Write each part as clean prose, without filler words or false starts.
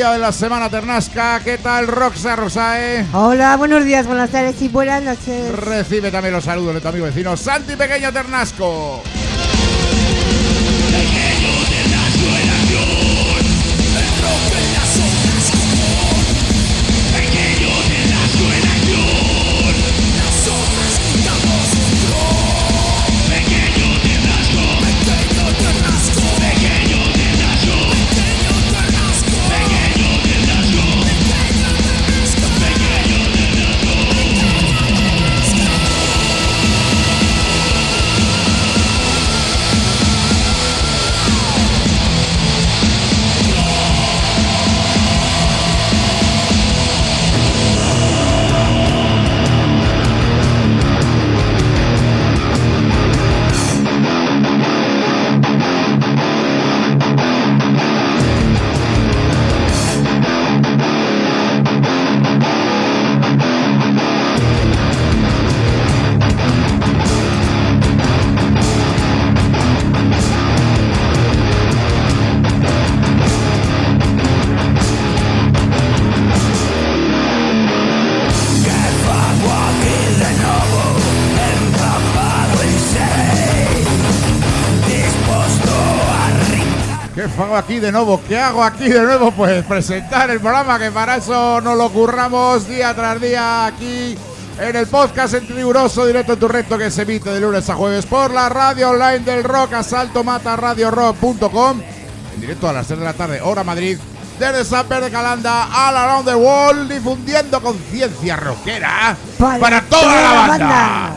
día de la semana ternasca. ¿Qué tal, Roxa Rosae? Hola, buenos días, buenas tardes y buenas noches. Recibe también los saludos de tu amigo vecino Santi Pequeño Ternasco. ¿Qué hago aquí de nuevo? Pues presentar el programa, que para eso nos lo curramos día tras día aquí en el podcast en riguroso directo en tu recto, que se emite de lunes a jueves por la radio online del rock, asaltomataradiorock.com, en directo a las 3 de la tarde, hora Madrid, desde Samper de Calanda all around the world, difundiendo conciencia rockera para toda la banda.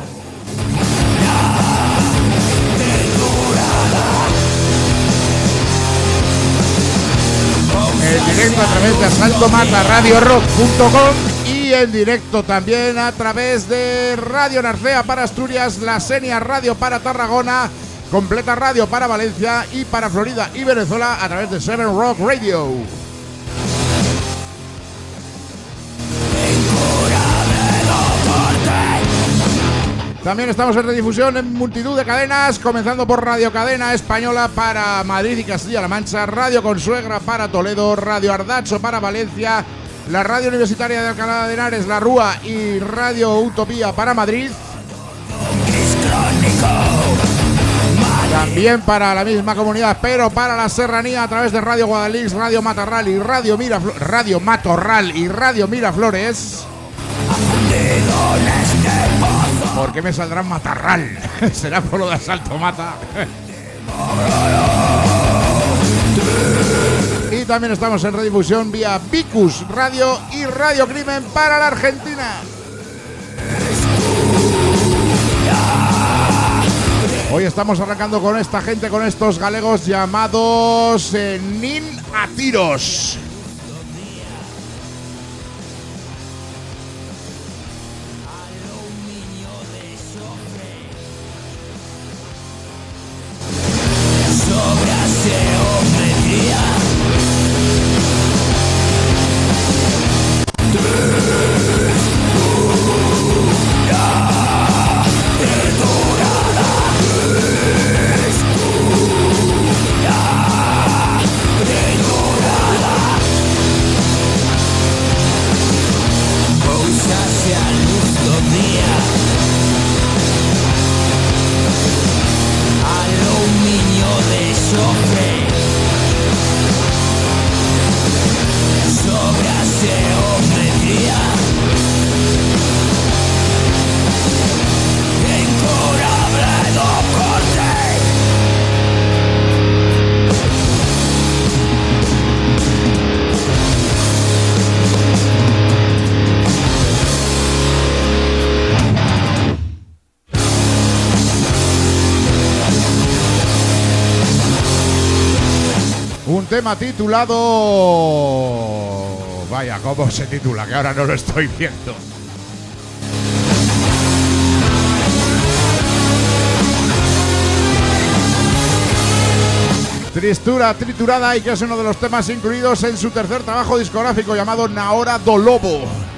En directo a través de asaltomataradiorock.com y en directo también a través de Radio Narcea para Asturias, La Senia Radio para Tarragona, Completa Radio para Valencia y para Florida y Venezuela a través de Seven Rock Radio. También estamos en redifusión en multitud de cadenas, comenzando por Radio Cadena Española para Madrid y Castilla-La Mancha, Radio Consuegra para Toledo, Radio Ardacho para Valencia, la Radio Universitaria de Alcalá de Henares, La Rúa y Radio Utopía para Madrid. También para la misma comunidad, pero para la serranía a través de Radio Guadalix, Radio Matorral y Radio Miraflores. ¿Por qué me saldrá Matarral? ¿Será por lo de Asalto Mata? Y también estamos en redifusión vía Vicus Radio y Radio Crimen para la Argentina. Hoy estamos arrancando con esta gente, con estos galegos llamados Nin a Tiros. Tema titulado... Vaya, ¿cómo se titula? Que ahora no lo estoy viendo. Tristura Triturada, y que es uno de los temas incluidos en su tercer trabajo discográfico llamado Nahora do Lobo.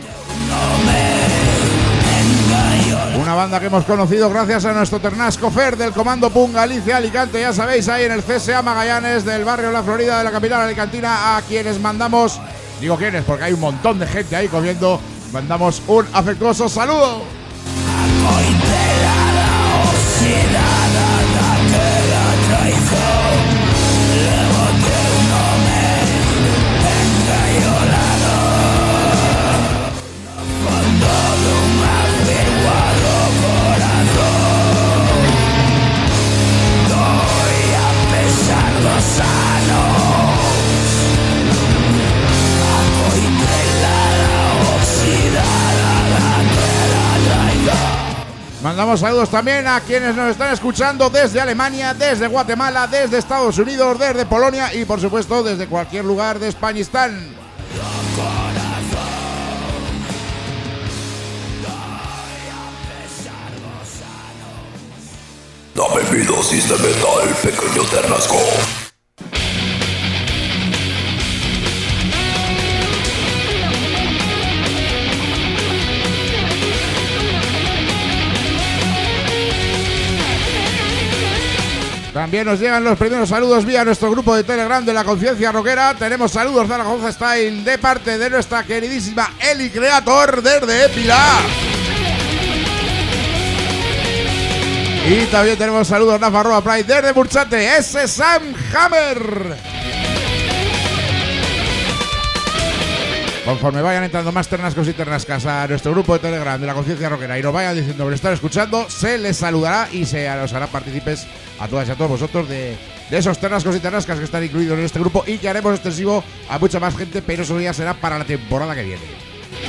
Una banda que hemos conocido gracias a nuestro Ternasco Fer del Comando Punk Galicia Alicante, ya sabéis, ahí en el CSA Magallanes del barrio La Florida de la capital alicantina, a quienes mandamos Digo quiénes porque hay un montón de gente ahí comiendo. Mandamos un afectuoso saludo. Mandamos saludos también a quienes nos están escuchando desde Alemania, desde Guatemala, desde Estados Unidos, desde Polonia y por supuesto desde cualquier lugar de Españistán. Dame mi dosis de metal, pequeño Ternasco. También nos llegan los primeros saludos vía nuestro grupo de Telegram de la Conciencia Rockera. Tenemos saludos de Zaragoza Style de parte de nuestra queridísima Eli Creator desde Pilar. Y también tenemos saludos de Nafarroa Pride desde Burchate, ese Sam Hammer. Conforme vayan entrando más ternascos y ternascas a nuestro grupo de Telegram de la Conciencia Rockera y nos vayan diciendo que lo están escuchando, se les saludará y se los hará partícipes a todas y a todos vosotros de esos ternascos y ternascas que están incluidos en este grupo y que haremos extensivo a mucha más gente, pero eso ya será para la temporada que viene.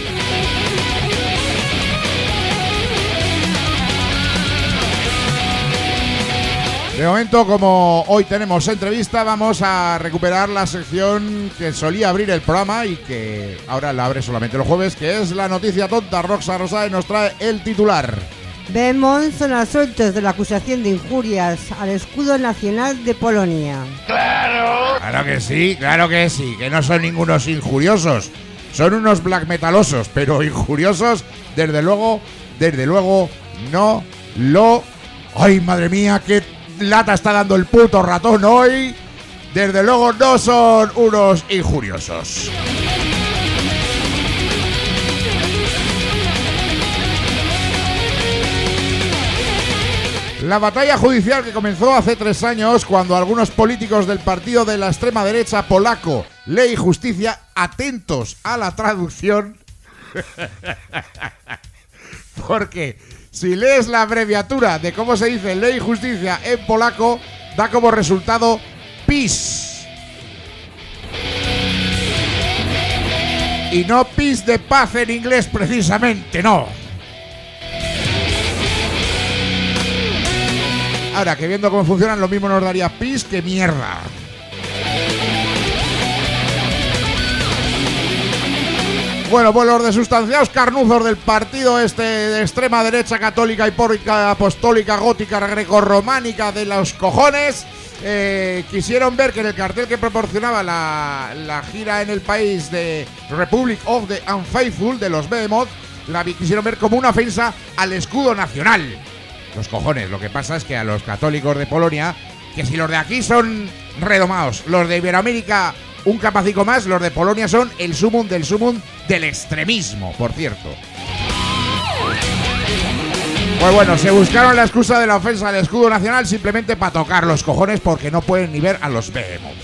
De momento, como hoy tenemos entrevista, vamos a recuperar la sección que solía abrir el programa y que ahora la abre solamente los jueves, que es la noticia tonta. Roxa Rosade nos trae el titular. Behemoth son absueltos de la acusación de injurias al escudo nacional de Polonia. ¡Claro! Claro que sí, que no son ningunos injuriosos. Son unos black metalosos, pero injuriosos, desde luego, no lo... ¡Ay, madre mía, qué lata está dando el puto ratón hoy! Desde luego no son unos injuriosos. La batalla judicial que comenzó hace 3 años cuando algunos políticos del partido de la extrema derecha polaco, Ley y Justicia, atentos a la traducción, porque si lees la abreviatura de cómo se dice Ley y Justicia en polaco, da como resultado PiS. Y no PiS de paz en inglés precisamente, no. Ahora, que viendo cómo funcionan, lo mismo nos daría PiS que mierda. Bueno, pues los desustanciados carnuzos del partido de extrema derecha católica, hipócrita, apostólica, gótica, grecorrománica de los cojones, quisieron ver que en el cartel que proporcionaba la gira en el país de Republic of the Unfaithful de los Behemoth, la quisieron ver como una ofensa al escudo nacional. Los cojones, lo que pasa es que a los católicos de Polonia, que si los de aquí son redomados, los de Iberoamérica un capacico más, los de Polonia son el sumum del extremismo, por cierto. Pues bueno, se buscaron la excusa de la ofensa al escudo nacional simplemente para tocar los cojones porque no pueden ni ver a los Behemoth.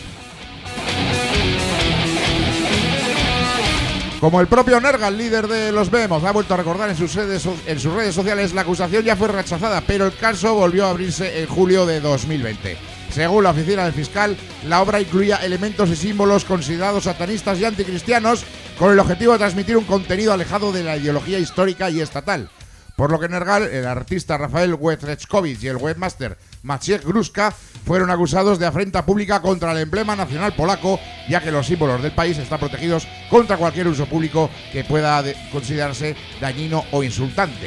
Como el propio Nergal, líder de los Behemoth, ha vuelto a recordar en sus redes sociales, la acusación ya fue rechazada, pero el caso volvió a abrirse en julio de 2020. Según la oficina del fiscal, la obra incluía elementos y símbolos considerados satanistas y anticristianos con el objetivo de transmitir un contenido alejado de la ideología histórica y estatal. Por lo que Nergal, el artista Rafael Wietrzetkowicz y el webmaster Maciej Gruszka fueron acusados de afrenta pública contra el emblema nacional polaco, ya que los símbolos del país están protegidos contra cualquier uso público que pueda considerarse dañino o insultante.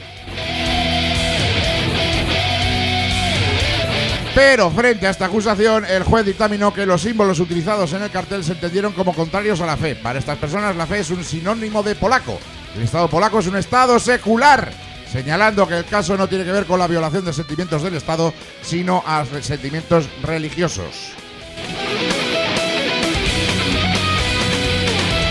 Pero frente a esta acusación, el juez dictaminó que los símbolos utilizados en el cartel se entendieron como contrarios a la fe. Para estas personas, la fe es un sinónimo de polaco. El Estado polaco es un Estado secular, señalando que el caso no tiene que ver con la violación de sentimientos del Estado, sino a sentimientos religiosos.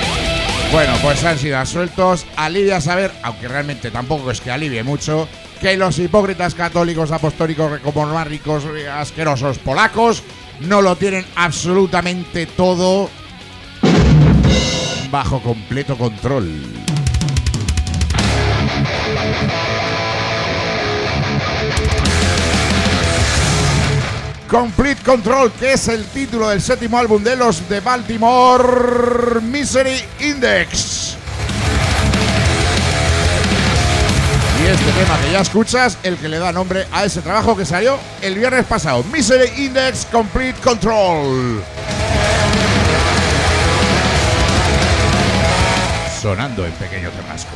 Bueno, pues han sido absueltos. Alivia saber, aunque realmente tampoco es que alivie mucho, que los hipócritas católicos apostólicos como más ricos, asquerosos polacos no lo tienen absolutamente todo bajo completo control. Complete Control, que es el título del séptimo álbum de los de Baltimore, Misery Index. Y este tema que ya escuchas, el que le da nombre a ese trabajo que salió el viernes pasado, Misery Index Complete Control. Sonando en Pequeño Ternasco.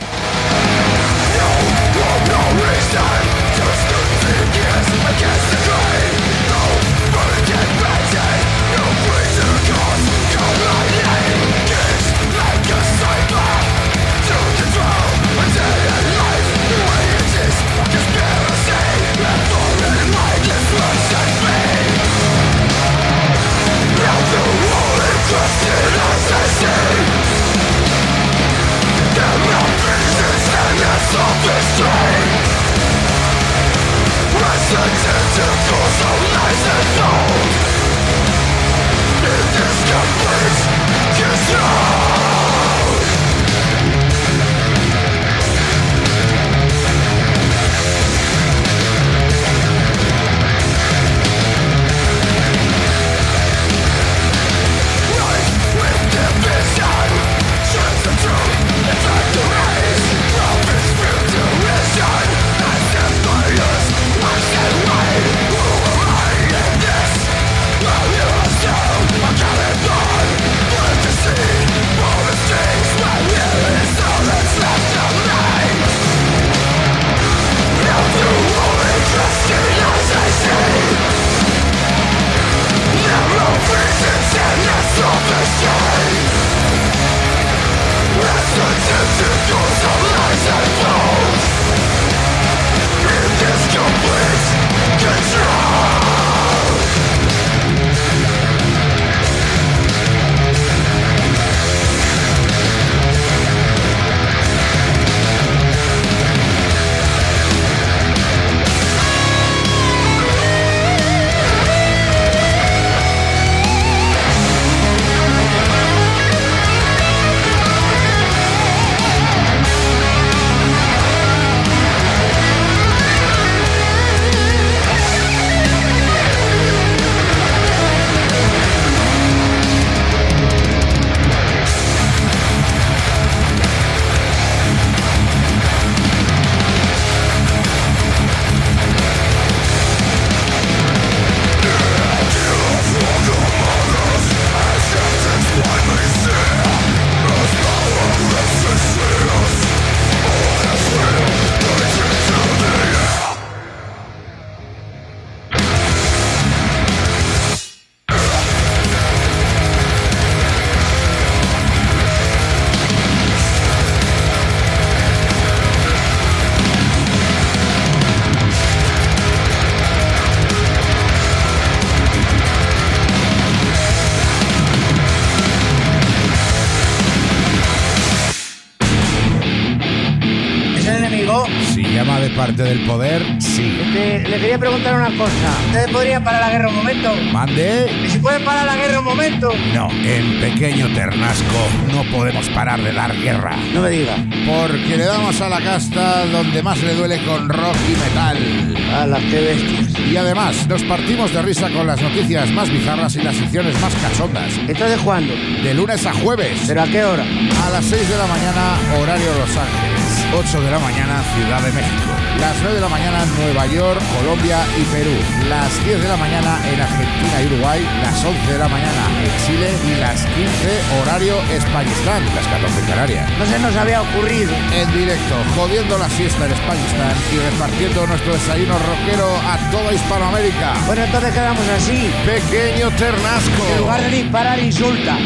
Parte del poder, sí. Le quería preguntar una cosa. ¿Ustedes podrían parar la guerra un momento? ¿Mande? ¿Y si pueden parar la guerra un momento? No, en Pequeño Ternasco no podemos parar de dar guerra. No me diga. Porque le damos a la casta donde más le duele con rock y metal. ¡Hala, qué bestias! Y además, nos partimos de risa con las noticias más bizarras y las secciones más cachondas. ¿Entonces cuándo? De lunes a jueves. ¿Pero a qué hora? A las 6 de la mañana, horario Los Ángeles. 8 de la mañana, Ciudad de México. Las 9 de la mañana, Nueva York, Colombia y Perú. Las 10 de la mañana en Argentina y Uruguay. Las 11 de la mañana en Chile. Y las 15, horario Españistán. Las 14 en Canarias. No se nos había ocurrido. En directo, jodiendo la siesta en Españistán y repartiendo nuestro desayuno rockero a toda Hispanoamérica. Bueno, entonces quedamos así. Pequeño Ternasco. En lugar de disparar, insulta.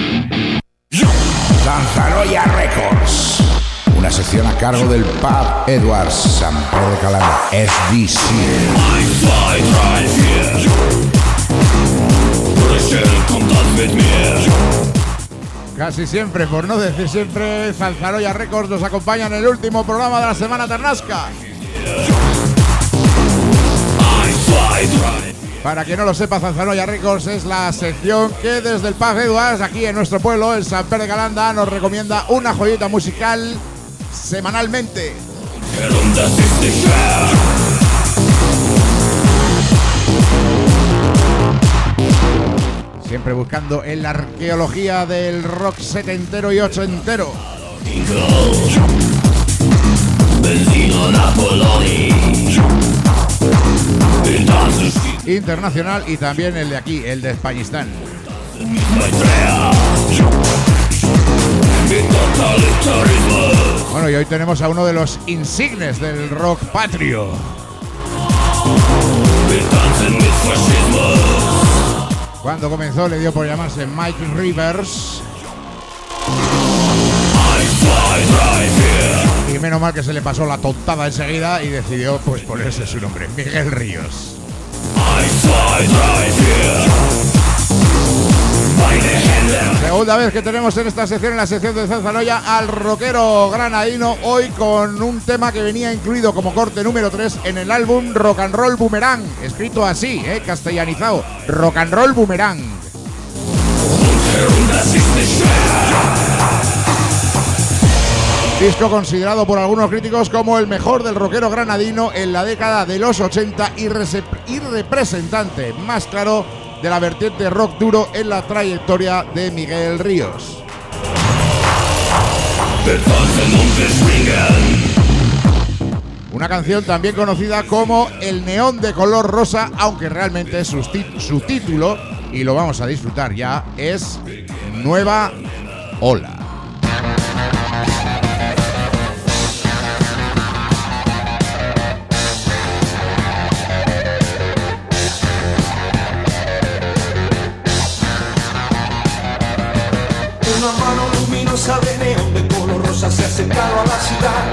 Lanzaroya Records. Una sección a cargo del Pub Edwards, San Pedro de Calanda, SDC. Casi siempre, por no decir siempre, Zanzaroya Records nos acompaña en el último programa de la Semana Ternasca. Para quien no lo sepa, Zanzaroya Records es la sección que desde el Paz Eduards, aquí en nuestro pueblo, en Sant Pere de Calanda, nos recomienda una joyita musical semanalmente. Siempre buscando en la arqueología del rock setentero y ochentero. Internacional y también el de aquí, el de Españistán. Bueno, y hoy tenemos a uno de los insignes del rock patrio. Cuando comenzó le dio por llamarse Mike Rivers. Y menos mal que se le pasó la tontada enseguida y decidió pues ponerse su nombre, Miguel Ríos. Segunda vez que tenemos en esta sección, en la sección de Zanzaroya, al rockero granadino, hoy con un tema que venía incluido como corte número 3 en el álbum Rock and Roll Boomerang, escrito así, castellanizado, Rock and Roll Boomerang. Disco considerado por algunos críticos como el mejor del rockero granadino en la década de los 80 y representante más claro de la vertiente rock duro en la trayectoria de Miguel Ríos. Una canción también conocida como El neón de color rosa, aunque realmente su título, y lo vamos a disfrutar ya, es Nueva Ola. Una mano luminosa de neón de color rosa se ha acercado a la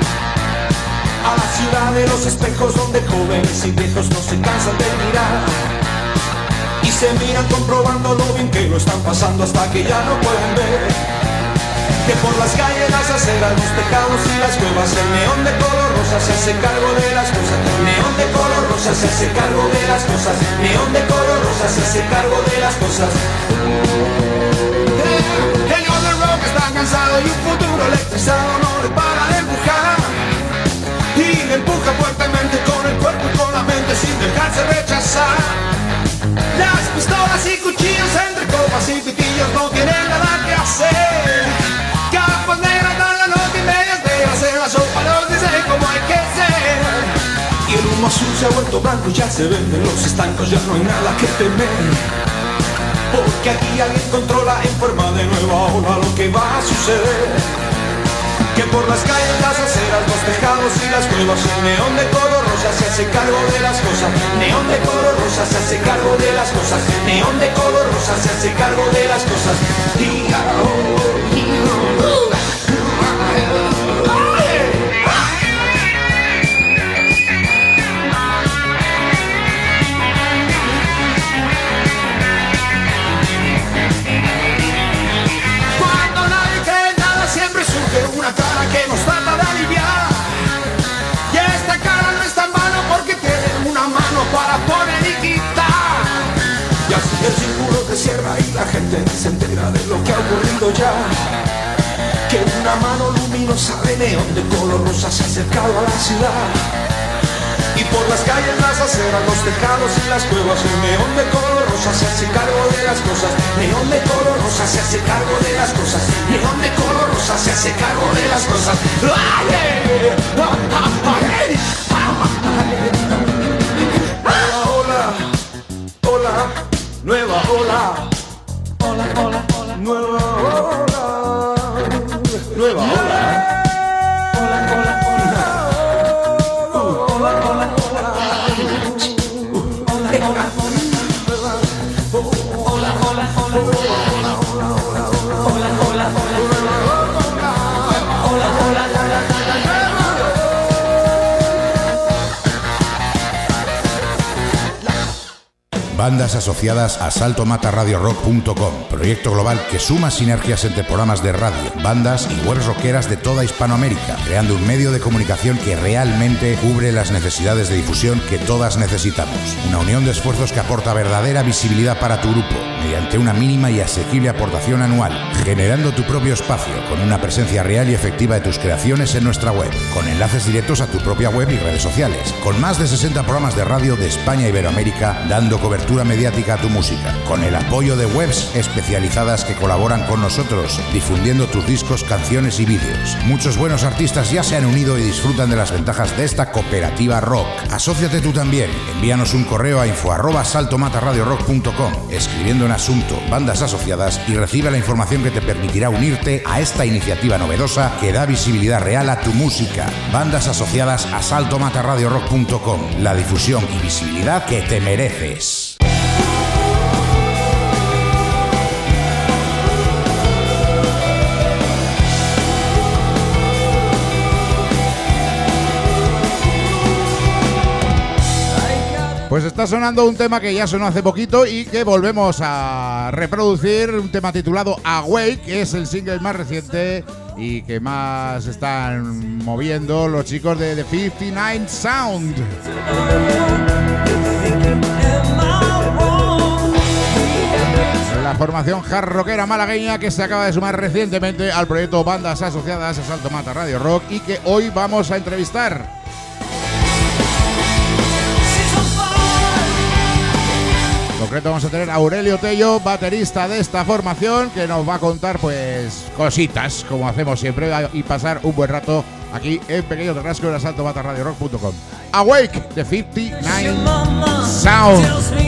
ciudad de los espejos donde jóvenes y viejos no se cansan de mirar y se miran comprobando lo bien que lo están pasando hasta que ya no pueden ver que por las calles, las aceras, los tejados y las cuevas el neón de color rosa se hace cargo de las cosas, neón de color rosa se hace cargo de las cosas, neón de color rosa se hace cargo de las cosas. Está cansado y un futuro electrizado no le para de empujar y le empuja fuertemente con el cuerpo y con la mente sin dejarse rechazar. Las pistolas y cuchillos entre copas y pitillos no tienen nada que hacer. Capas negras dan la nota y medias negras en la sopa nos dicen cómo hay que ser. Y el humo azul se ha vuelto blanco, ya se ven en los estancos, ya no hay nada que temer. Porque aquí alguien controla en forma de nueva ola lo que va a suceder. Que por las calles, las aceras, los tejados y las cuevas el neón de color rosa se hace cargo de las cosas, neón de color rosa se hace cargo de las cosas, neón de color rosa se hace cargo de las cosas. Una cara que nos trata de aliviar y esta cara no está en vano porque tiene una mano para poner y quitar y así el círculo se cierra y la gente se entera de lo que ha ocurrido ya, que una mano luminosa de neón de color rosa se ha acercado a la ciudad y por las calles, las aceras, los tejados y las cuevas el neón de color rosa se hace cargo de las cosas, neón de color rosa se hace cargo de las cosas, neón de color rosa se hace cargo de las cosas. Hola, hola, nueva ola, hola, hola, hola, nueva ola, nueva ola. Bandas asociadas a saltomatarradiorock.com, proyecto global que suma sinergias entre programas de radio, bandas y webs rockeras de toda Hispanoamérica, creando un medio de comunicación que realmente cubre las necesidades de difusión que todas necesitamos. Una unión de esfuerzos que aporta verdadera visibilidad para tu grupo, mediante una mínima y asequible aportación anual, generando tu propio espacio, con una presencia real y efectiva de tus creaciones en nuestra web, con enlaces directos a tu propia web y redes sociales, con más de 60 programas de radio de España e Iberoamérica, dando cobertura mediática a tu música, con el apoyo de webs especializadas que colaboran con nosotros, difundiendo tus discos, canciones y vídeos. Muchos buenos artistas ya se han unido y disfrutan de las ventajas de esta cooperativa rock. Asóciate tú también. Envíanos un correo a info@saltomatarradiorock.com, escribiendo en asunto Bandas Asociadas, y recibe la información que te permitirá unirte a esta iniciativa novedosa que da visibilidad real a tu música. Bandas asociadas a saltomatarradiorock.com, la difusión y visibilidad que te mereces. Pues está sonando un tema que ya sonó hace poquito y que volvemos a reproducir, un tema titulado Awake, que es el single más reciente y que más están moviendo los chicos de The 59 Sound. La formación hard rockera malagueña que se acaba de sumar recientemente al proyecto Bandas Asociadas a Salto Mata Radio Rock y que hoy vamos a entrevistar. En concreto vamos a tener a Aurelio Tello, baterista de esta formación, que nos va a contar pues cositas, como hacemos siempre, y pasar un buen rato aquí en Pequeño Terrasco en saltomatarradiorock.com. Awake, The 59 Sound.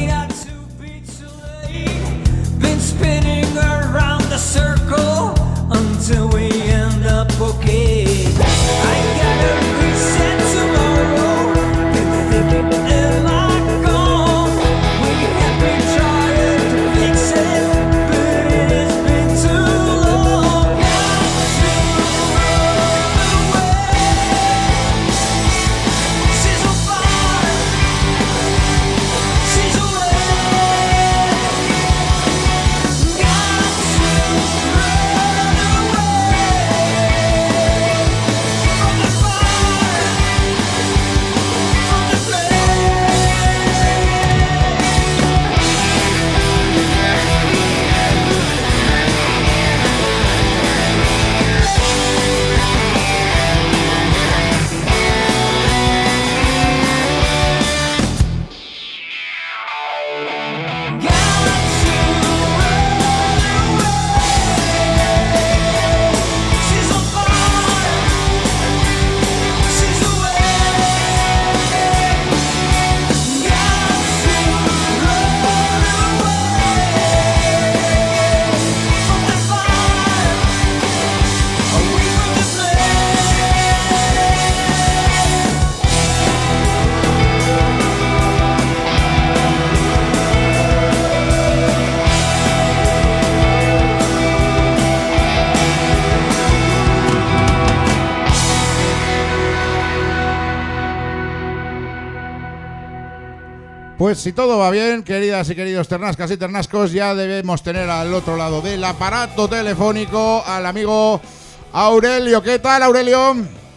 Pues si todo va bien, queridas y queridos ternascas y ternascos, ya debemos tener al otro lado del aparato telefónico al amigo Aurelio. ¿Qué tal, Aurelio?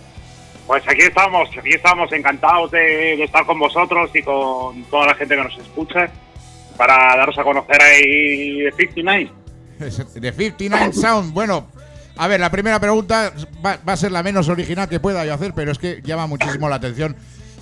Pues aquí estamos encantados de estar con vosotros y con toda la gente que nos escucha para daros a conocer ahí The 59. The 59 Sound. Bueno, a ver, la primera pregunta va a ser la menos original que pueda yo hacer, pero es que llama muchísimo la atención.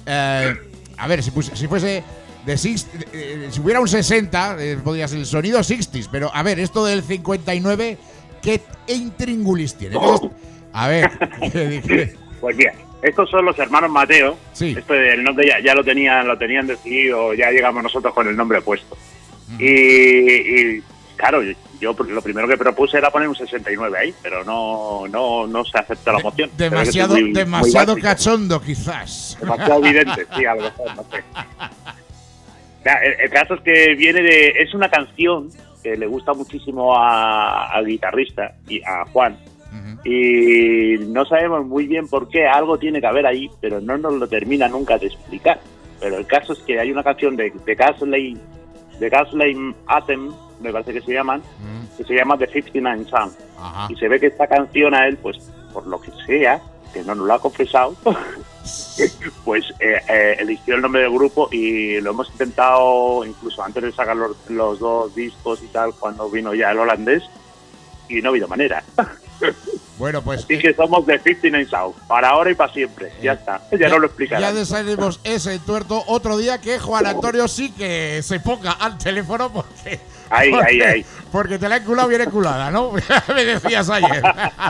A ver, si fuese... si hubiera un 60, podría ser el sonido 60s, pero a ver, esto del 59, ¿qué intríngulis tiene? A ver, ¿qué? Pues bien, estos son los hermanos Mateo. Sí. El nombre ya lo tenían decidido, ya llegamos nosotros con el nombre puesto. Y claro, yo lo primero que propuse era poner un 69 ahí, pero no se aceptó la moción. Demasiado cachondo, quizás. Demasiado evidente, sí, a lo mejor, no sé. El caso es que es una canción que le gusta muchísimo al guitarrista y a Juan, y no sabemos muy bien por qué, algo tiene que haber ahí, pero no nos lo termina nunca de explicar. Pero el caso es que hay una canción de Castley The Gaslight Anthem, me parece que se llaman, que se llama The 59 Sound. Y se ve que esta canción a él, pues por lo que sea, que no nos lo ha confesado, pues eligió el nombre del grupo y lo hemos intentado incluso antes de sacar los 2 discos y tal, cuando vino ya el holandés, y no ha habido manera. Bueno, pues así que somos de 59 South, para ahora y para siempre. Ya está, ya no lo explicaré. Ya desaremos ese tuerto otro día, que Juan Antonio sí que se ponga al teléfono porque porque te la he culado bien enculada, ¿no? Me decías ayer.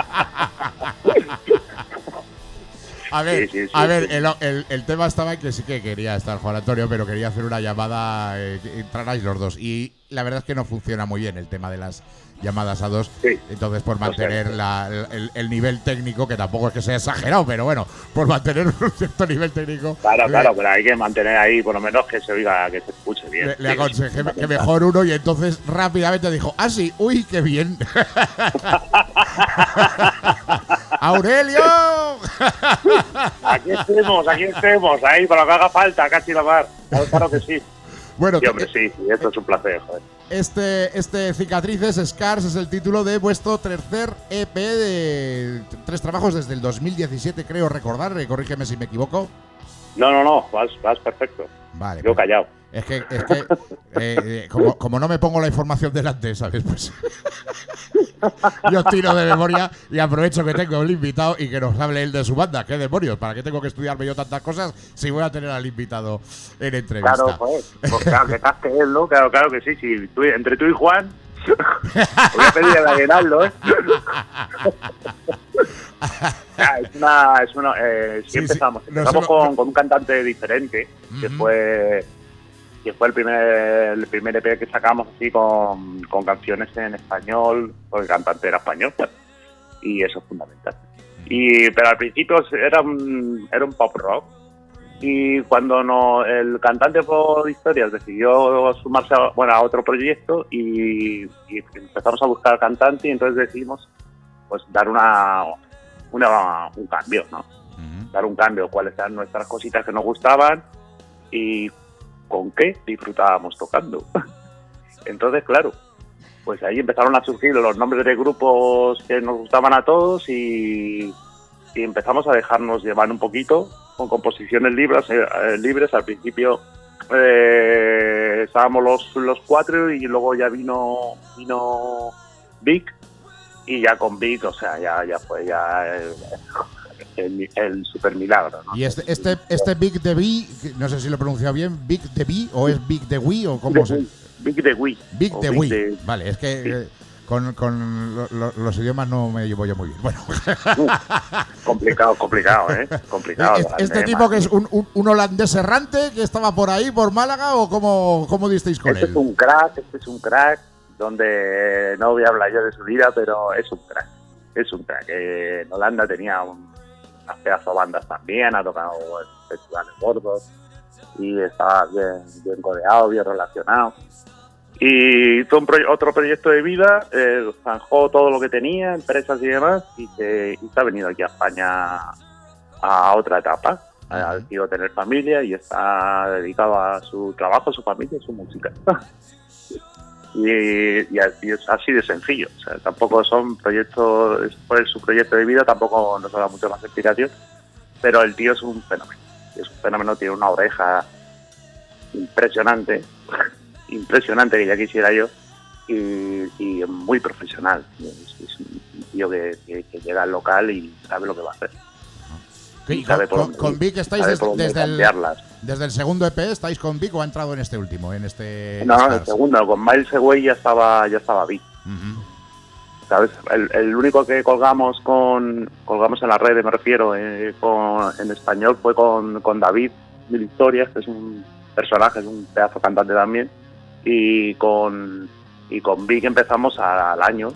A ver, el tema estaba en que sí que quería estar Juan Antonio, pero quería hacer una llamada, entrarais los dos. Y la verdad es que no funciona muy bien el tema de las llamadas a 2. Sí. Entonces, por mantener el nivel técnico, que tampoco es que sea exagerado, pero bueno, por mantener un cierto nivel técnico. Claro, pero hay que mantener ahí, por lo menos que se oiga, que se escuche bien. Le aconsejé que mejor uno, y entonces rápidamente dijo, sí, uy, qué bien. ¡Aurelio! Aquí estemos, ahí, para lo que haga falta, casi la mar. Claro que sí. Bueno, sí, hombre, sí, esto es un placer, joder. Este Cicatrices, Scars, es el título de vuestro tercer EP de 3 trabajos desde el 2017, creo recordar, corrígeme si me equivoco. No, vas perfecto. Vale. Yo callado. Es que como no me pongo la información delante, ¿sabes? Pues yo tiro de memoria y aprovecho que tengo el invitado y que nos hable él de su banda. ¿Qué demonios? ¿Para qué tengo que estudiarme yo tantas cosas si voy a tener al invitado en entrevista? Claro, pues claro, que estás que él, ¿no? Claro que sí. Entre tú y Juan, voy a pedir a llenarlo, ¿eh? Empezamos con un cantante diferente, que fue el primer EP que sacamos así con canciones en español, porque el cantante era español, y eso es fundamental. Pero al principio era un pop rock, y cuando el cantante por historias decidió sumarse a otro proyecto, y empezamos a buscar cantante, y entonces decidimos pues dar un cambio, ¿no? Dar un cambio, cuáles eran nuestras cositas que nos gustaban y con qué disfrutábamos tocando. Entonces, claro, pues ahí empezaron a surgir los nombres de grupos que nos gustaban a todos, y empezamos a dejarnos llevar un poquito con composiciones libres. Al principio estábamos los 4, y luego ya vino Vic, y ya con Vic, o sea, ya fue el super milagro, ¿no? Y este Big de Wii, no sé si lo he pronunciado bien, Big de Wii, o es Big de Wii, o cómo se... Big de Wii. Big de Wii. Vale, es que con los idiomas no me llevo yo muy bien. Bueno. Complicado, ¿eh? Complicado. ¿Este tipo que es un holandés errante que estaba por ahí, por Málaga, o cómo disteis con él? Este es un crack, donde no voy a hablar yo de su vida, pero es un crack. En Holanda tenía unas pedazo de bandas también, ha tocado en festivales gordos, y estaba bien codeado, bien relacionado. Y hizo otro proyecto de vida, zanjó todo lo que tenía, empresas y demás, y se ha venido aquí a España a otra etapa. Ha decidido tener familia y está dedicado a su trabajo, a su familia y a su música. Y es así de sencillo. O sea, tampoco son proyectos, por su proyecto de vida tampoco nos da mucha más explicación, pero el tío es un fenómeno, tiene una oreja impresionante que ya quisiera yo, y muy profesional. Es un tío que llega al local y sabe lo que va a hacer. ¿Con Vic estáis desde el segundo EP? ¿Estáis con Vic o ha entrado en este último? No, el segundo, con Miles Away ya estaba Vic. ¿Sabes? El único que colgamos en las redes, me refiero, en español, fue con David Mil Historias, que es un personaje, es un pedazo cantante también, y con Vic empezamos al año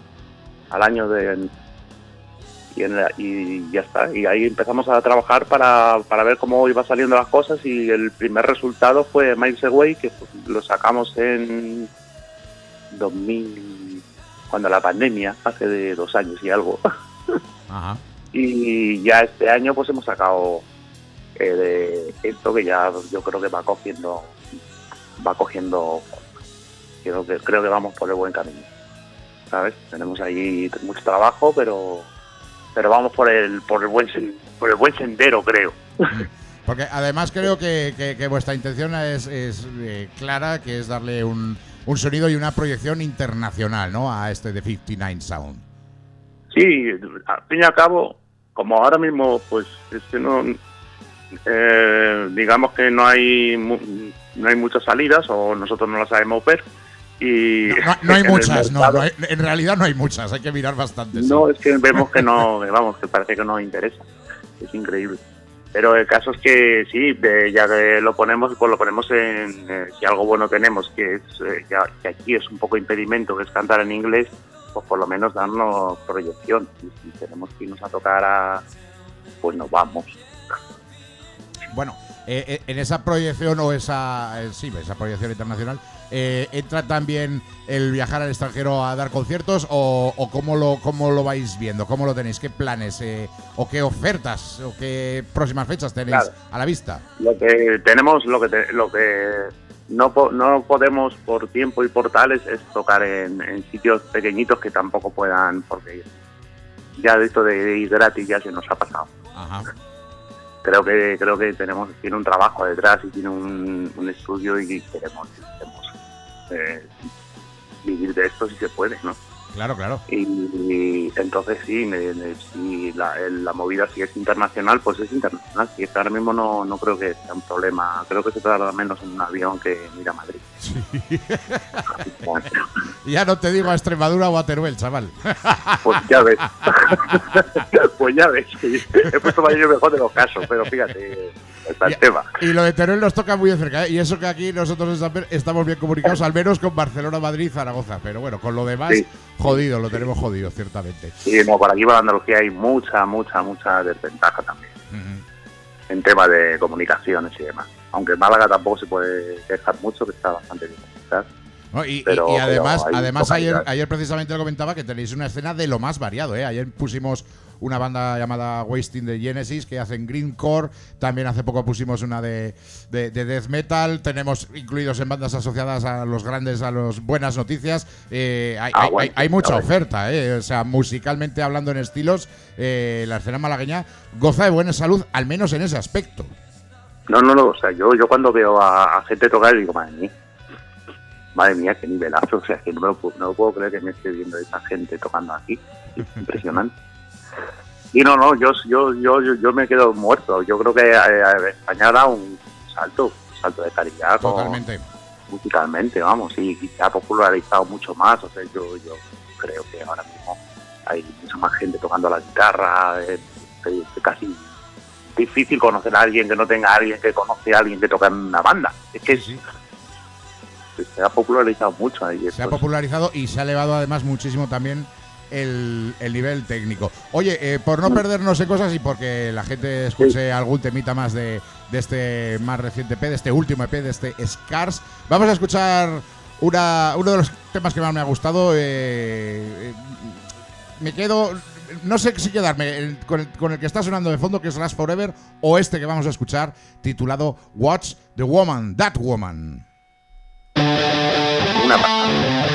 y ya está, y ahí empezamos a trabajar para ver cómo iba saliendo las cosas, y el primer resultado fue Miles Away, que lo sacamos en 2000, cuando la pandemia, hace de 2 años y algo. Ajá. Y ya este año pues hemos sacado de esto, que ya yo creo que va cogiendo creo que vamos por el buen camino, ¿sabes? Tenemos ahí mucho trabajo, pero vamos por el buen sendero, creo. Porque además creo que vuestra intención es clara, que es darle un sonido y una proyección internacional, ¿no? A este The 59 Sound. Sí, al fin y al cabo, como ahora mismo, pues es que no, digamos que no hay muchas salidas, o nosotros no las sabemos ver. Y no hay muchas, en realidad no hay muchas, hay que mirar bastante. No, sí. Es que vemos que no, que parece que no interesa, es increíble. Pero el caso es que sí, ya que lo ponemos, pues lo ponemos en, si algo bueno tenemos, que es que aquí es un poco impedimento, que es cantar en inglés, pues por lo menos darnos proyección. Y si tenemos que irnos a tocar pues nos vamos. Bueno, en esa proyección o esa proyección internacional, ¿entra también el viajar al extranjero a dar conciertos o cómo lo vais viendo? ¿Cómo lo tenéis? ¿Qué planes o qué ofertas o qué próximas fechas tenéis a la vista? Lo que tenemos, lo que no podemos por tiempo y por tales es tocar en sitios pequeñitos que tampoco puedan, porque ya de esto de ir gratis ya se nos ha pasado. Ajá. Creo que tiene un trabajo detrás y tiene un estudio y queremos vivir de esto si se puede, ¿no? Claro. Y entonces sí, si la movida si es internacional, pues es internacional. Si es que ahora mismo no creo que sea un problema. Creo que se tarda menos en un avión que ir a Madrid. Sí. Ya no te digo a Extremadura o a Teruel, chaval. Pues ya ves. He puesto mayor mejor de los casos, pero fíjate, está el tema. Y lo de Teruel nos toca muy de cerca, ¿eh? Y eso que aquí nosotros estamos bien comunicados, al menos con Barcelona, Madrid y Zaragoza. Pero bueno, con lo demás, sí. Jodido, lo tenemos jodido, ciertamente. Sí, no, por aquí, por Andalucía, hay mucha desventaja también. Uh-huh. En tema de comunicaciones y demás. Aunque en Málaga tampoco se puede quejar mucho, que está bastante bien comunicado. No, y además ayer precisamente lo comentaba que tenéis una escena de lo más variado, ¿eh? Ayer pusimos una banda llamada Wasting de Genesis que hacen greencore, también hace poco pusimos una de death metal, tenemos incluidos en bandas asociadas a los Buenas Noticias, hay mucha oferta, o sea, musicalmente hablando en estilos, la escena malagueña goza de buena salud, al menos en ese aspecto. No, o sea, yo cuando veo a gente tocar digo, madre mía, qué nivelazo, o sea, que no puedo creer que me esté viendo esa gente tocando aquí, es impresionante. Y no, yo me quedo muerto. Yo creo que España da un salto de calidad. Totalmente. Musicalmente, vamos, y se ha popularizado mucho más. O sea, yo creo que ahora mismo hay mucha más gente tocando la guitarra. Es casi difícil conocer a alguien que no tenga a alguien que conoce a alguien que toca en una banda. Es que sí. Se ha popularizado mucho ahí. Se ha popularizado y se ha elevado además muchísimo también el nivel técnico. Oye, por no perdernos en cosas y porque la gente escuche algún temita más de este más reciente EP, de este último EP, de este Scars, vamos a escuchar uno de los temas que más me ha gustado. Me quedo, no sé si quedarme con el que está sonando de fondo, que es Last Forever, o este que vamos a escuchar, titulado Watch the Woman, That Woman. Una pasada.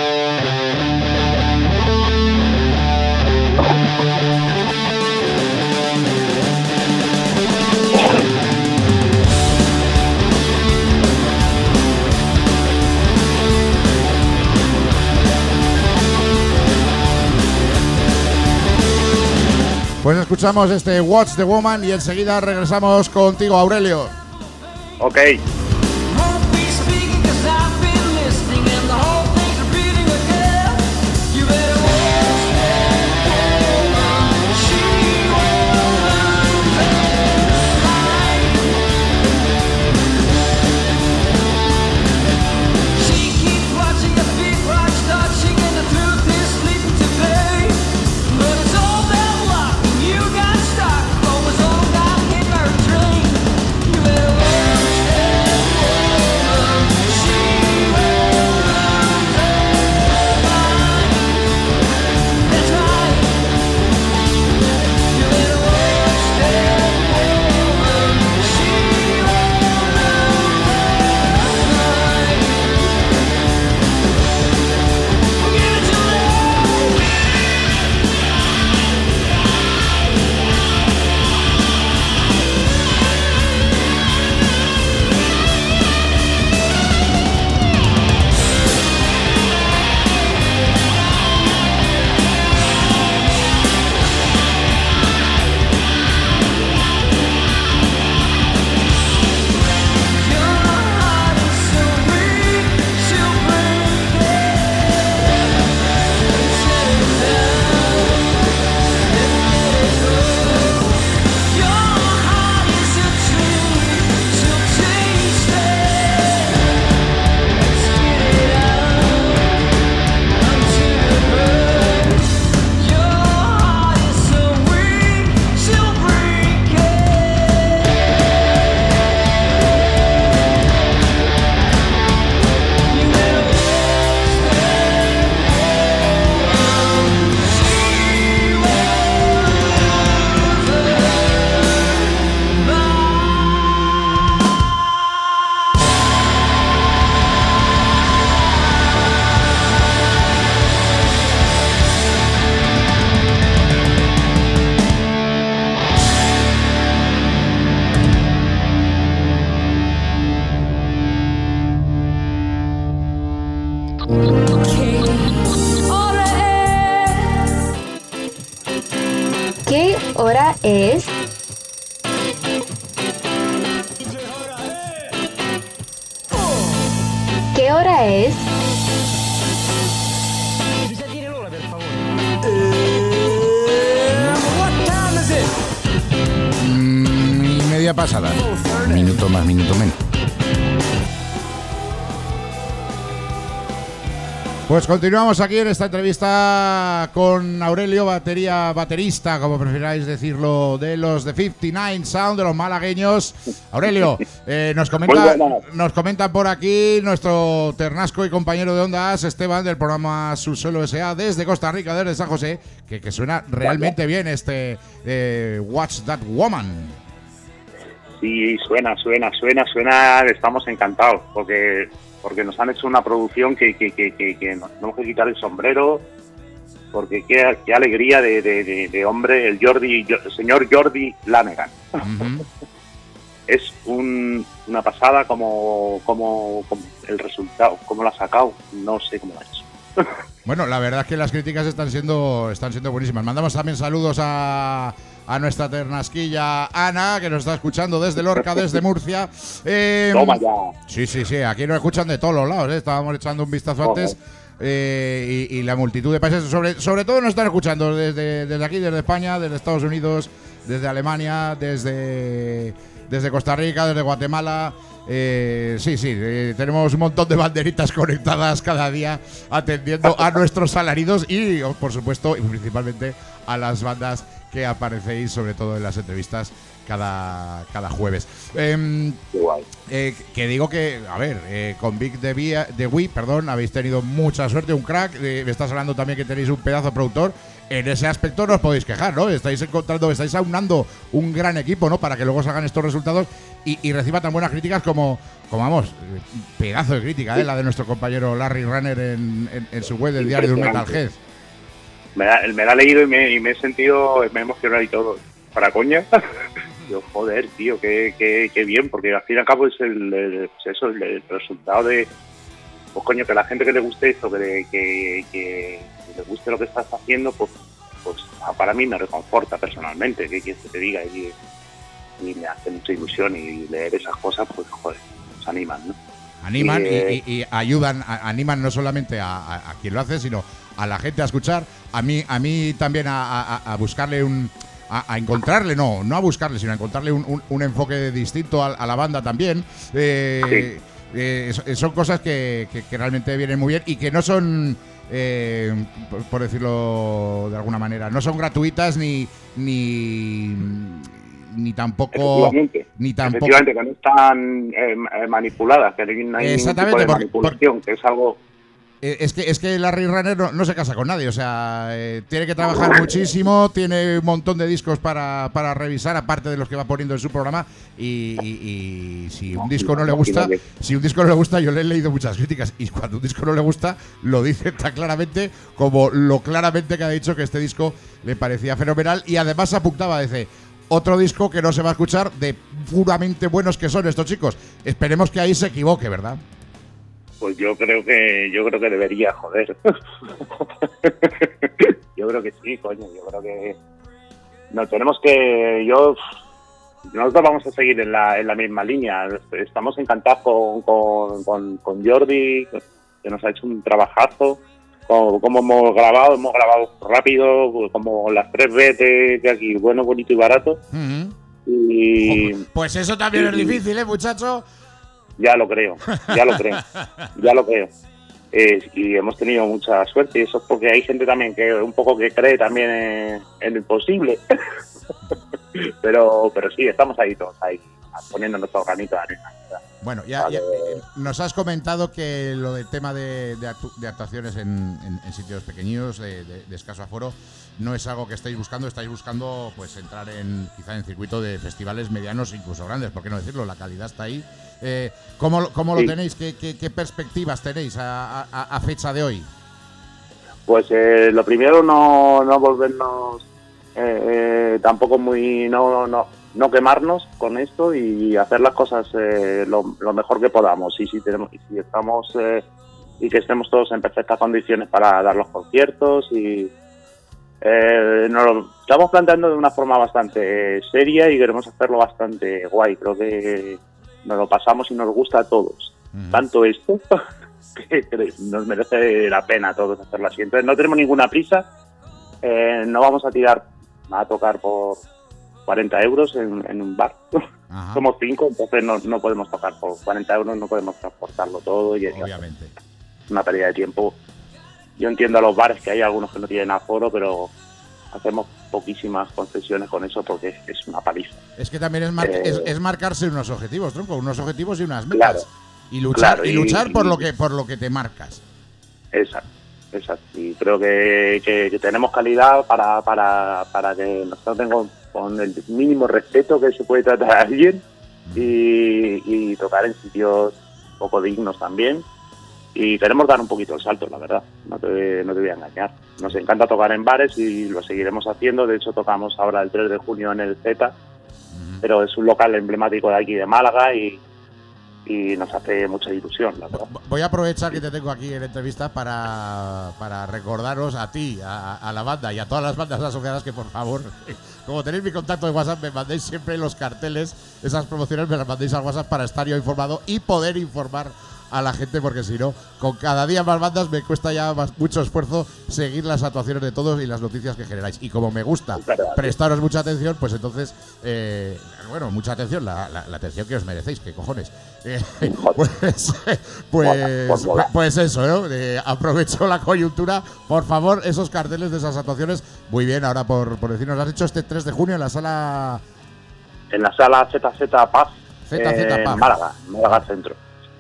Pues escuchamos este Watch the Woman y enseguida regresamos contigo, Aurelio. Ok. es... ¿Qué hora es? Media pasada. Minuto más, minuto menos. Pues continuamos aquí en esta entrevista con Aurelio, baterista, como prefiráis decirlo, de los The 59 Sound, de los malagueños. Aurelio, nos comenta por aquí nuestro ternasco y compañero de ondas, Esteban, del programa Subsuelo S.A. desde Costa Rica, desde San José, que suena realmente bien este Watch That Woman. Sí, suena, estamos encantados, porque nos han hecho una producción que nos tenemos que quitar el sombrero, porque qué alegría de hombre, el señor Jordi Lanegan. Uh-huh. Es una pasada como el resultado, como lo ha sacado, no sé cómo lo ha hecho. Bueno, la verdad es que las críticas están siendo buenísimas. Mandamos también saludos a nuestra ternasquilla Ana, que nos está escuchando desde Lorca, desde Murcia. Toma ya. Sí, aquí nos escuchan de todos los lados, ¿eh? Estábamos echando un vistazo antes. Y la multitud de países, sobre todo nos están escuchando desde aquí, desde España, desde Estados Unidos, desde Alemania, desde Costa Rica, desde Guatemala. Tenemos un montón de banderitas conectadas cada día atendiendo a nuestros alaridos y, por supuesto, y principalmente a las bandas que aparecéis, sobre todo en las entrevistas cada jueves. Que digo que, a ver, con Vic de Wii, habéis tenido mucha suerte, un crack. Me estás hablando también que tenéis un pedazo de productor. En ese aspecto no os podéis quejar, ¿no? Estáis aunando un gran equipo, ¿no? Para que luego salgan estos resultados y reciba tan buenas críticas como vamos, pedazo de crítica, la de nuestro compañero Larry Runner en su web del diario de un Metalhead. Me la he leído y me he sentido, me he emocionado y todo. Para coña. Yo, joder, tío, qué bien, porque al fin y al cabo es el resultado de, pues coño, que la gente que le guste esto, que le guste lo que estás haciendo, pues para mí me reconforta personalmente, que quieres que te diga, y me hace mucha ilusión, y leer esas cosas, pues joder, nos animan, ¿no? Animan y ayudan, animan no solamente a quien lo hace, sino a la gente a escuchar, a mí también a buscarle a encontrarle, no a buscarle, sino a encontrarle un enfoque distinto a la banda también. Son cosas que realmente vienen muy bien y que no son, por decirlo de alguna manera, no son gratuitas ni tampoco... Efectivamente, que no están manipuladas, que no hay ningún tipo de manipulación, que es algo... Es que Larry Runner no se casa con nadie, o sea, tiene que trabajar muchísimo, tiene un montón de discos para revisar, aparte de los que va poniendo en su programa, y si un disco no le gusta, yo le he leído muchas críticas, y cuando un disco no le gusta, lo dice tan claramente como lo claramente que ha dicho que este disco le parecía fenomenal, y además apuntaba, dice, otro disco que no se va a escuchar de puramente buenos que son estos chicos. Esperemos que ahí se equivoque, ¿verdad? Pues yo creo que debería, joder. Yo creo que sí, coño. Yo creo que no tenemos que. Nosotros vamos a seguir en la misma línea. Estamos encantados con Jordi, que nos ha hecho un trabajazo. Como hemos grabado rápido, como las 3 veces de aquí, bueno, bonito y barato. Uh-huh. Y pues eso también es difícil, muchacho. Ya lo creo. Y hemos tenido mucha suerte, y eso es porque hay gente también que un poco que cree también en lo imposible. pero sí, estamos ahí todos, ahí, poniendo nuestro granito de arena. Bueno, ya nos has comentado que lo del tema de actuaciones en sitios pequeños, de escaso aforo, no es algo que estáis buscando pues entrar quizá en circuito de festivales medianos, incluso grandes, ¿por qué no decirlo? La calidad está ahí. ¿Cómo lo tenéis? ¿Qué perspectivas tenéis a fecha de hoy? Pues lo primero, no volvernos tampoco muy... No quemarnos con esto y hacer las cosas lo mejor que podamos. Y si estamos y que estemos todos en perfectas condiciones para dar los conciertos y Nos lo estamos planteando de una forma bastante seria y queremos hacerlo bastante guay. Creo que nos lo pasamos y nos gusta a todos. Tanto esto que nos merece la pena a todos hacerlo así. Entonces no tenemos ninguna prisa. No vamos a tocar por 40 euros en un bar. Ajá. Somos 5, entonces no podemos tocar por 40 euros, no podemos transportarlo todo. Y obviamente. Es una pérdida de tiempo. Yo entiendo a los bares que hay algunos que no tienen aforo, pero hacemos poquísimas concesiones con eso porque es una paliza. Es que también es marcarse unos objetivos, tronco, unos objetivos y unas metas. Claro, y luchar por lo que te marcas. Exacto. Y creo que tenemos calidad para que nos traten con el mínimo respeto que se puede tratar a alguien y tocar en sitios poco dignos también. Y queremos dar un poquito el salto, la verdad, no te voy a engañar. Nos encanta tocar en bares y lo seguiremos haciendo. De hecho, tocamos ahora el 3 de junio en el Z, pero es un local emblemático de aquí de Málaga y nos hace mucha ilusión, la verdad. Voy a aprovechar que te tengo aquí en entrevista para recordaros a ti, a la banda y a todas las bandas asociadas que, por favor, como tenéis mi contacto de WhatsApp, me mandéis siempre los carteles, esas promociones me las mandéis al WhatsApp para estar yo informado y poder informar a la gente, porque si no, con cada día más bandas me cuesta ya mucho esfuerzo seguir las actuaciones de todos y las noticias que generáis. Y como me gusta prestaros mucha atención, pues entonces, mucha atención, la atención que os merecéis, que cojones. Pues eso, ¿no? Aprovecho la coyuntura, por favor, esos carteles de esas actuaciones. Muy bien, ahora por decirnos, has hecho este 3 de junio en la sala... En la sala ZZ Paz, en Málaga Centro.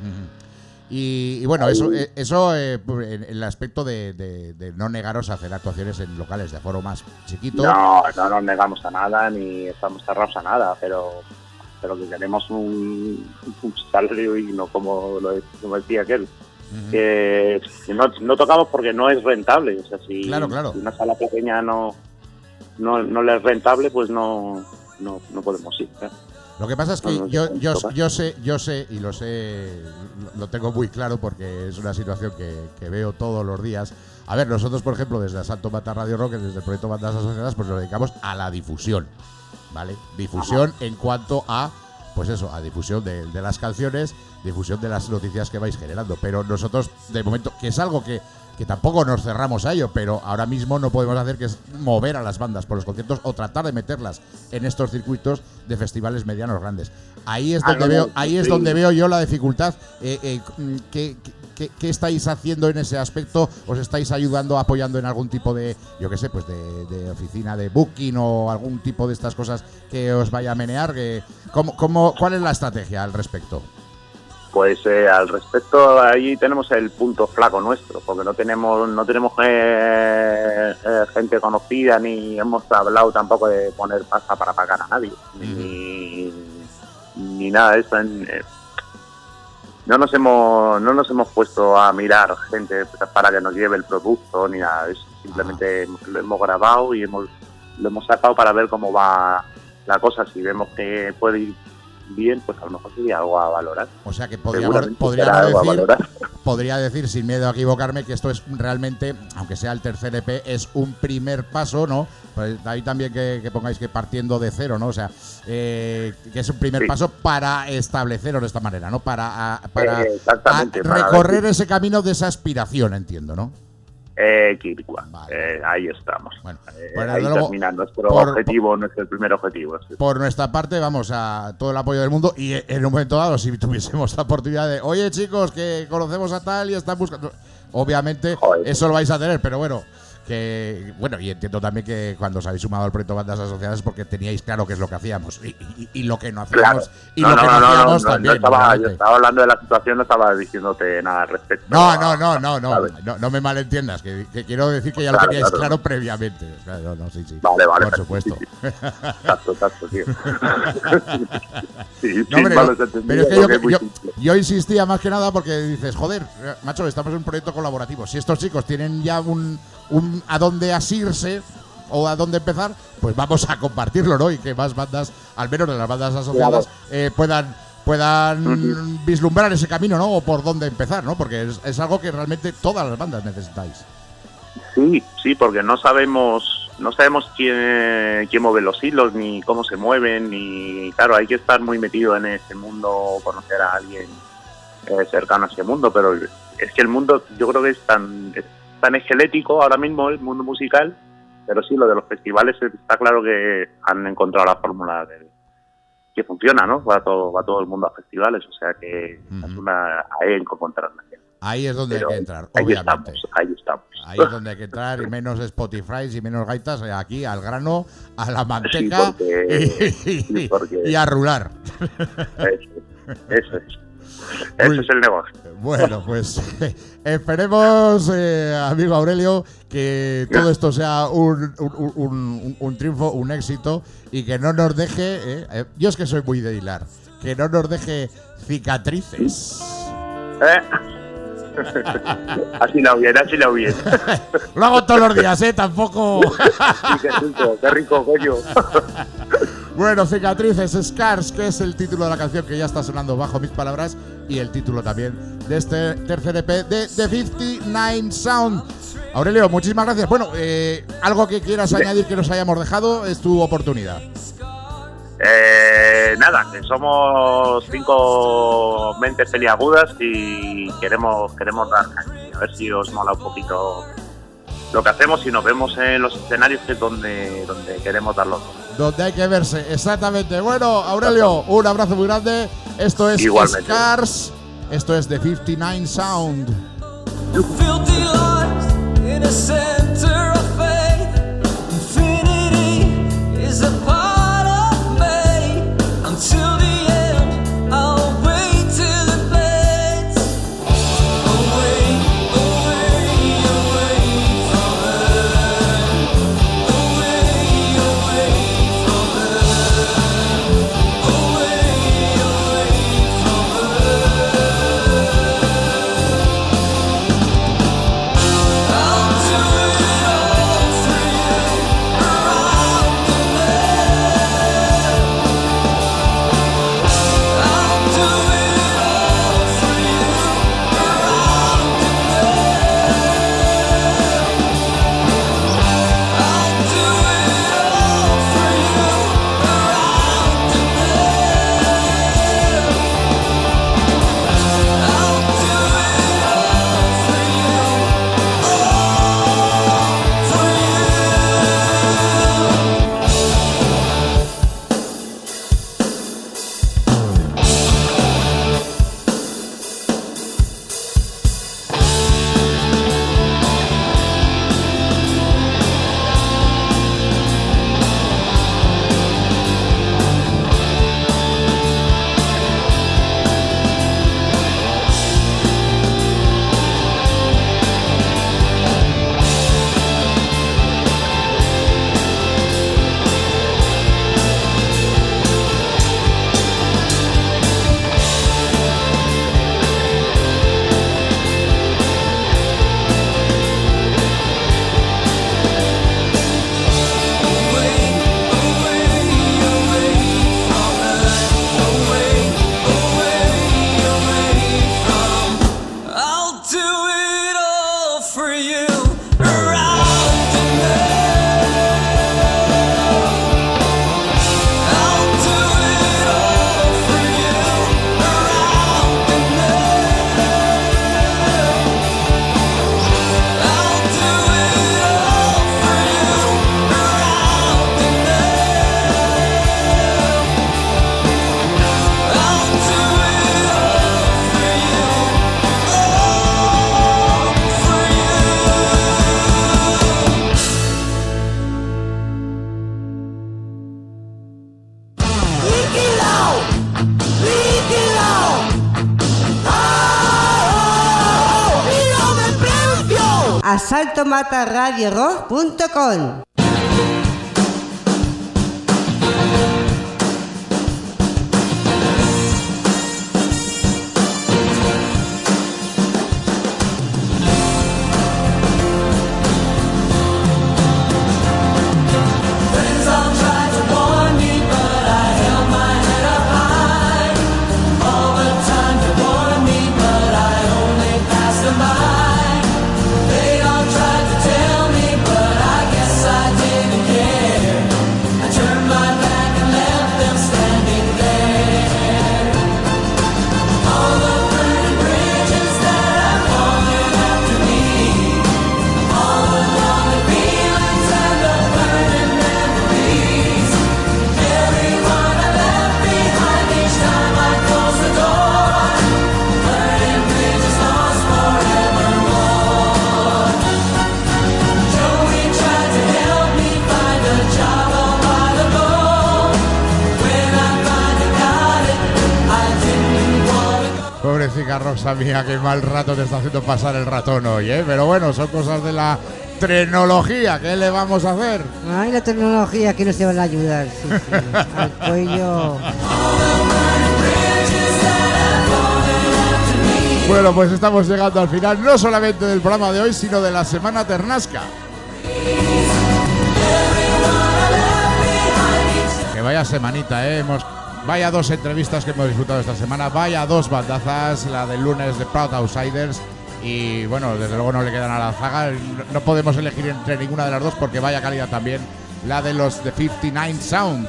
Y bueno, eso en el aspecto de no negaros a hacer actuaciones en locales de aforo más chiquito. No nos negamos a nada, ni estamos cerrados a nada, pero que tenemos un salario y no como decía aquel. Que no tocamos porque no es rentable. O sea, si una sala pequeña no le es rentable, pues no podemos ir, ¿eh? Lo que pasa es que yo sé y lo tengo muy claro porque es una situación que veo todos los días. A ver, nosotros, por ejemplo, desde Asalto Mata Radio Rock, desde el proyecto Bandas Asociadas, pues nos dedicamos a la difusión, ¿vale? Difusión en cuanto a, pues eso, a difusión de las canciones, difusión de las noticias que vais generando. Pero nosotros, de momento, que es algo que tampoco nos cerramos a ello, pero ahora mismo no podemos hacer que es mover a las bandas por los conciertos o tratar de meterlas en estos circuitos de festivales medianos grandes. Ahí es donde veo yo la dificultad. ¿Qué estáis haciendo en ese aspecto? ¿Os estáis ayudando, apoyando en algún tipo de, yo qué sé, pues de oficina de booking o algún tipo de estas cosas que os vaya a menear? ¿Cuál es la estrategia al respecto? Pues al respecto, ahí tenemos el punto flaco nuestro, porque no tenemos gente conocida, ni hemos hablado tampoco de poner pasta para pagar a nadie, ni nada de eso. No nos hemos puesto a mirar gente para que nos lleve el producto, ni nada de eso. Simplemente lo hemos grabado y lo hemos sacado para ver cómo va la cosa. Si vemos que puede ir bien, pues a lo mejor sería algo a valorar. O sea que podría decir, sin miedo a equivocarme, que esto es realmente, aunque sea el tercer EP, es un primer paso, ¿no? Pues ahí también que pongáis que partiendo de cero, ¿no? O sea, que es un primer paso para estableceros de esta manera, ¿no? Para recorrer ese camino de esa aspiración, entiendo, ¿no? Vale. Ahí estamos. Bueno, ahí luego, termina nuestro objetivo, nuestro primer objetivo. Sí. Por nuestra parte, vamos a todo el apoyo del mundo y en un momento dado, si tuviésemos la oportunidad de, oye chicos, que conocemos a tal y están buscando, obviamente eso lo vais a tener, pero bueno, y entiendo también que cuando os habéis sumado al proyecto Bandas Asociadas es porque teníais claro qué es lo que hacíamos y lo que no hacíamos. Claro. Y lo que no hacíamos también. Yo estaba hablando de la situación, no estaba diciénte nada al respecto. No me malentiendas, que quiero decir que ya lo teníais claro previamente. Claro, sí. Vale. Por supuesto. Exacto, tío. Pero es que yo insistía más que nada porque dices, joder, macho, estamos en un proyecto colaborativo. Si estos chicos tienen ya un a dónde asirse o a dónde empezar, pues vamos a compartirlo, ¿no? Y que más bandas, al menos de las bandas asociadas, puedan vislumbrar ese camino, ¿no? O por dónde empezar, ¿no? Porque es algo que realmente todas las bandas necesitáis. Sí, porque no sabemos no sabemos quién mueve los hilos, ni cómo se mueven, ni claro, hay que estar muy metido en ese mundo, conocer a alguien cercano a ese mundo, pero es que el mundo yo creo que es tan esquelético ahora mismo, el mundo musical, pero sí, lo de los festivales está claro que han encontrado la fórmula que funciona, ¿no? Va todo el mundo a festivales, o sea que es hay que encontrarla. Ahí es donde Pero hay que entrar, ahí obviamente. Estamos. Ahí es donde hay que entrar, y menos Spotify y menos gaitas, aquí al grano, a la manteca, y a rular. Eso es el negocio. Bueno, pues esperemos, amigo Aurelio, que todo esto sea un triunfo, un éxito, y que no nos deje, yo es que soy muy de hilar, que no nos deje cicatrices. Así la bien. Lo hago todos los días, tampoco. Sí, qué rico, coño. Bueno, Cicatrices, Scars, que es el título de la canción que ya está sonando bajo mis palabras, y el título también de este tercer EP de The 59 Sound. Aurelio, muchísimas gracias. Bueno, algo que quieras añadir que nos hayamos dejado, es tu oportunidad. Nada, que somos 5 mentes peliagudas y queremos dar caña, a ver si os mola un poquito lo que hacemos, y nos vemos en los escenarios, que es donde queremos darlo. Donde hay que verse, exactamente. Bueno, Aurelio, un abrazo muy grande. Esto es igualmente. Scars, esto es The 59 Sound. asaltomataradiorock.com. They all tried to tell me, but I guess I Pobrecita Rosa mía, qué mal rato te está haciendo pasar el ratón hoy, ¿eh? Pero bueno, son cosas de la tecnología, ¿qué le vamos a hacer? Ay, la tecnología que nos van a ayudar, sí, al cuello. Bueno, pues estamos llegando al final, no solamente del programa de hoy, sino de la Semana Ternasca. Que vaya semanita, ¿eh? Vaya 2 entrevistas que hemos disfrutado esta semana, vaya 2 bandazas, la del lunes de Proud Outsiders y bueno, desde luego no le quedan a la zaga, no podemos elegir entre ninguna de las dos porque vaya calidad también la de los The 59 Sound.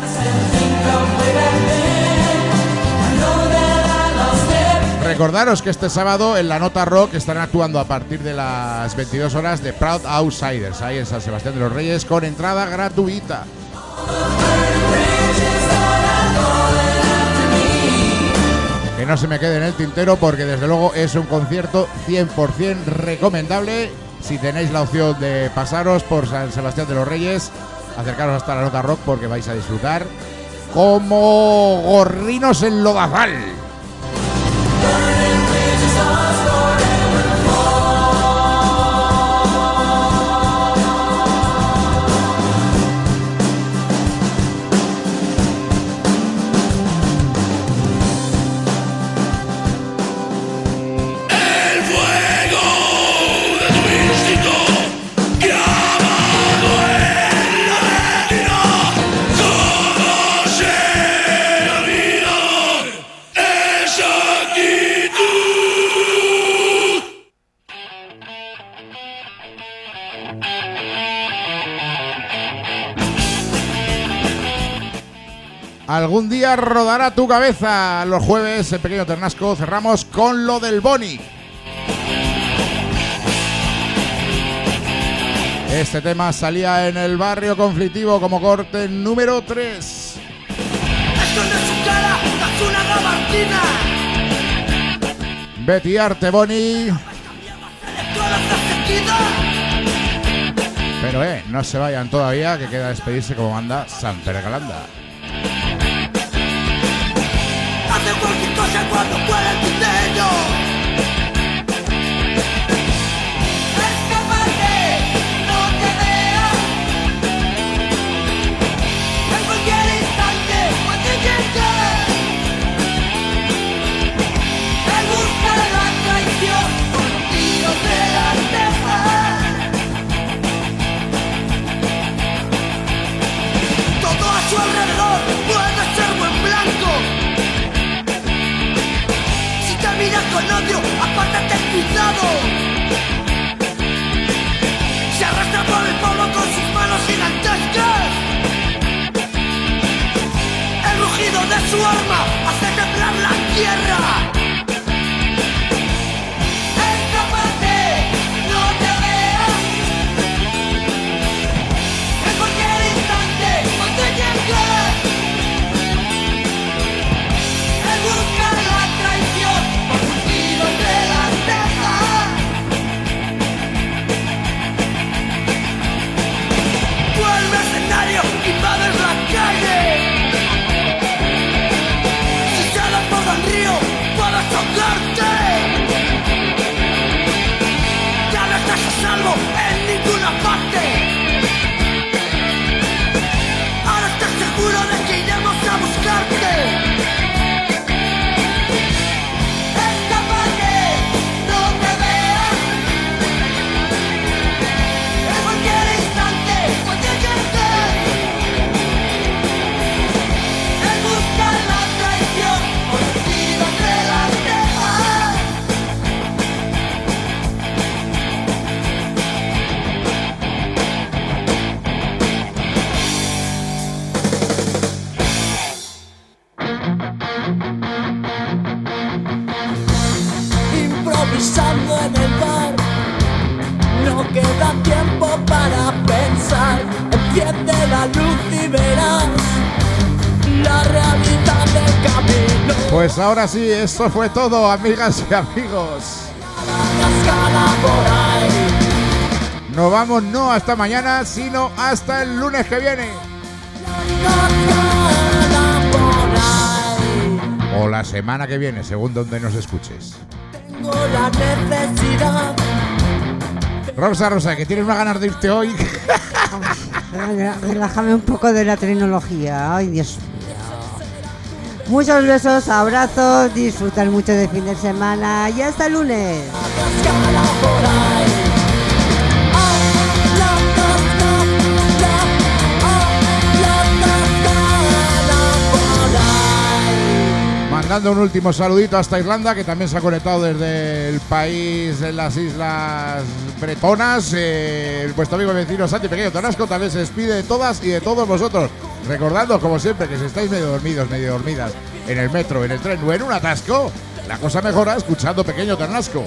Recordaros que este sábado en la Nota Rock estarán actuando a partir de las 22 horas de Proud Outsiders, ahí en San Sebastián de los Reyes, con entrada gratuita. Que no se me quede en el tintero porque desde luego es un concierto 100% recomendable. Si tenéis la opción de pasaros por San Sebastián de los Reyes, acercaros hasta la Nota Rock porque vais a disfrutar como gorrinos en lodazal. Algún día rodará tu cabeza. Los jueves, en Pequeño Ternasco, cerramos con lo del Boni. Este tema salía en El Barrio Conflictivo como corte número 3. Esconde su cara, haz una gabardina. Betty Arte Boni. Pero no se vayan todavía, que queda despedirse como manda Samper Galanda. Hace cualquier cosa cuando pueda el dinero. Escápate, no te veas. En cualquier instante, cuando llegues. Él busca la traición con tiros de las cejas. Todo a su alrededor puede ser buen blanco. Mira con odio, apártate, cuidado. Se arrastra por el polvo con sus manos gigantescas. El rugido de su arma hace temblar la tierra. Escápate, no te veas. En cualquier instante, cuando llegues. Él busca la traición. Invades la calle. Si sales por el río, puedes ahogarte. Ya no estás a salvo en ninguna parte. Ahora estás seguro de que iremos a buscarte. Escápate, no te veas. En cualquier instante, cuando llegues. Improvisando en el bar, no queda tiempo para pensar. Enciende la luz y verás la realidad del camino. Pues ahora sí, eso fue todo, amigas y amigos. Nos vamos no hasta mañana, sino hasta el lunes que viene. o la semana que viene, según donde nos escuches. Tengo la necesidad. Rosa, que tienes más ganas de irte hoy. Relájame un poco de la tecnología. Ay, Dios mío. Muchos besos, abrazos, disfrutar mucho de fin de semana y hasta el lunes. Mandando un último saludito hasta Irlanda, que también se ha conectado desde el país de las Islas Bretonas. Vuestro amigo y vecino Santi Pequeño Tarrasco también se despide de todas y de todos vosotros. Recordando, como siempre, que si estáis medio dormidos, medio dormidas, en el metro, en el tren o en un atasco, la cosa mejora escuchando Pequeño Tarrasco.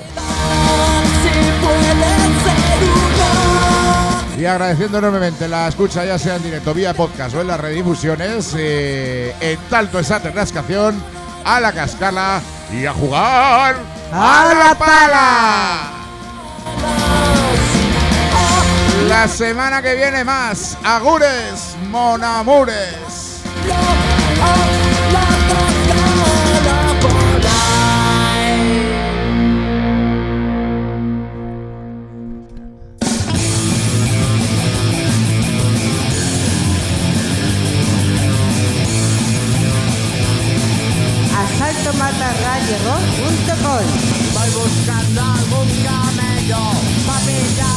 Y agradeciendo enormemente la escucha, ya sea en directo, vía podcast o en las redifusiones, en tanto esa Tarrascación, a la cascala y a jugar ¡a la pala! La semana que viene más. Agures, monamures. asaltomatarradiorock.com. Voy buscando algún camello pa' pillar